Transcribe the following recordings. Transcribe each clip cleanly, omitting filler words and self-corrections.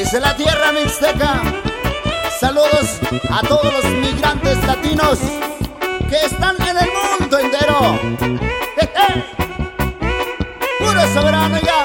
Dice la tierra mixteca. Saludos a todos los migrantes latinos que están en el mundo entero. ¡Jeje! Puro soberano ya.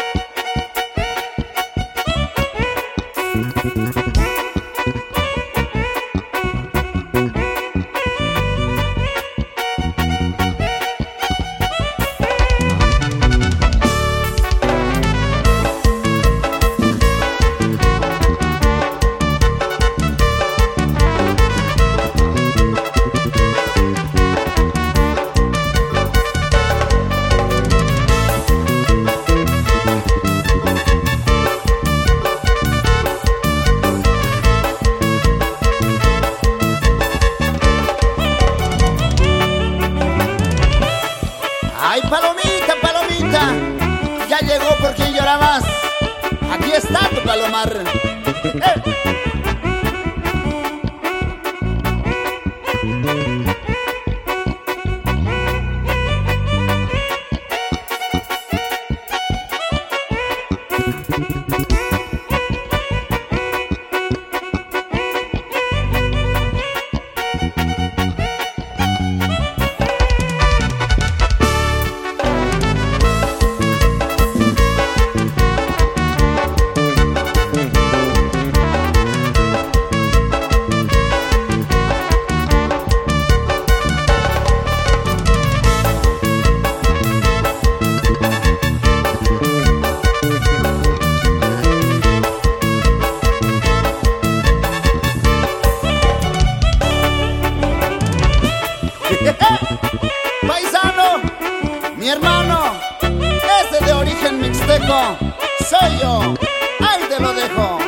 Ay, palomita, palomita, ya llegó por quien llorabas. Aquí está tu palomar. Paisano, mi hermano, es de origen mixteco, soy yo, ahí te lo dejo.